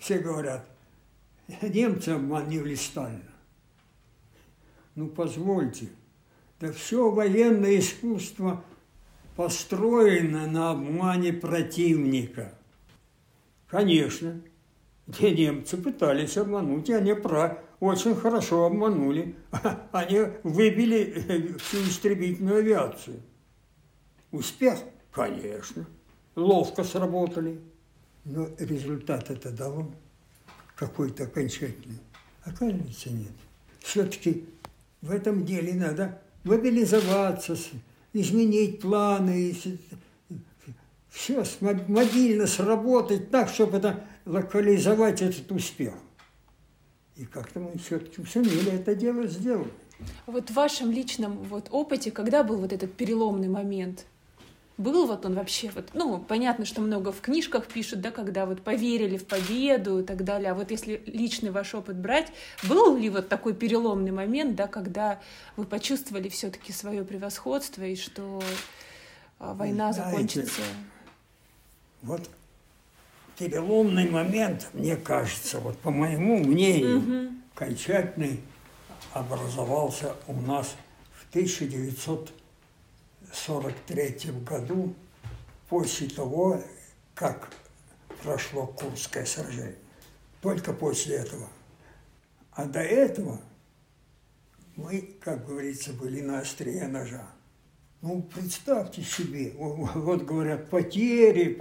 все говорят, немцы обманывали Сталина. Ну, позвольте, да все военное искусство построено на обмане противника. Конечно, те немцы пытались обмануть, и они очень хорошо обманули. Они выбили всю истребительную авиацию. Успех? Конечно. Ловко сработали. Но результат это дало какой-то окончательный. Оказывается, нет. Все-таки в этом деле надо мобилизоваться, изменить планы, все мобильно сработать так, чтобы это локализовать этот успех. И как-то мы все-таки сумели это дело сделать. Вот в вашем личном опыте, когда был вот этот переломный момент? Был вот он вообще, понятно, что много в книжках пишут, да, когда поверили в победу и так далее. А вот если личный ваш опыт брать, был ли вот такой переломный момент, да, когда вы почувствовали все-таки свое превосходство и что война закончится? Вот переломный момент, мне кажется, по моему мнению, окончательный образовался у нас в 1943 году, после того, как прошло Курское сражение. Только после этого. А до этого мы, как говорится, были на острие ножа. Ну, представьте себе, вот говорят, потери.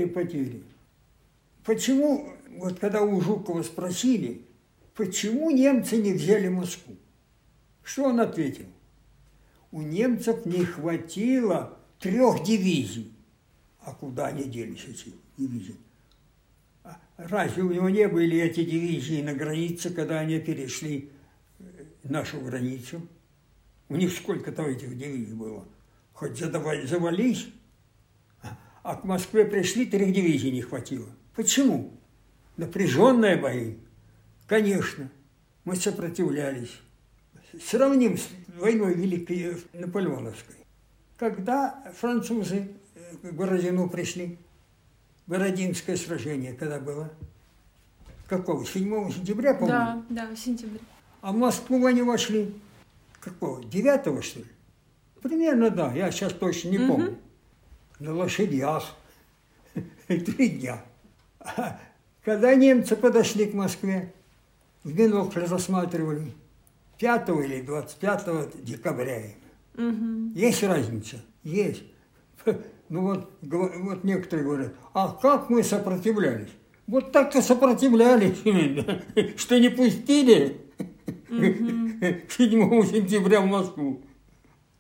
Почему, когда у Жукова спросили, почему немцы не взяли Москву? Что он ответил? У немцев не хватило 3 дивизий. А куда они делись, эти дивизии? Разве у него не были эти дивизии на границе, когда они перешли нашу границу? У них сколько-то этих дивизий было? Хоть завались, а к Москве пришли, 3 дивизий не хватило. Почему? Напряженные бои. Конечно, мы сопротивлялись. Сравним с войной Великой Наполеоновской. Когда французы к Бородину пришли, Бородинское сражение когда было? Какого? 7 сентября, по-моему? Да, в сентябре. А в Москву они вошли? Какого? 9 что ли? Примерно, да, я сейчас точно не помню. На лошадях. 3 дня. А когда немцы подошли к Москве, в бинокль рассматривали 5 или 25 декабря. Есть разница? Есть. Ну вот некоторые говорят, а как мы сопротивлялись? Вот так-то сопротивлялись, что не пустили 7 сентября в Москву.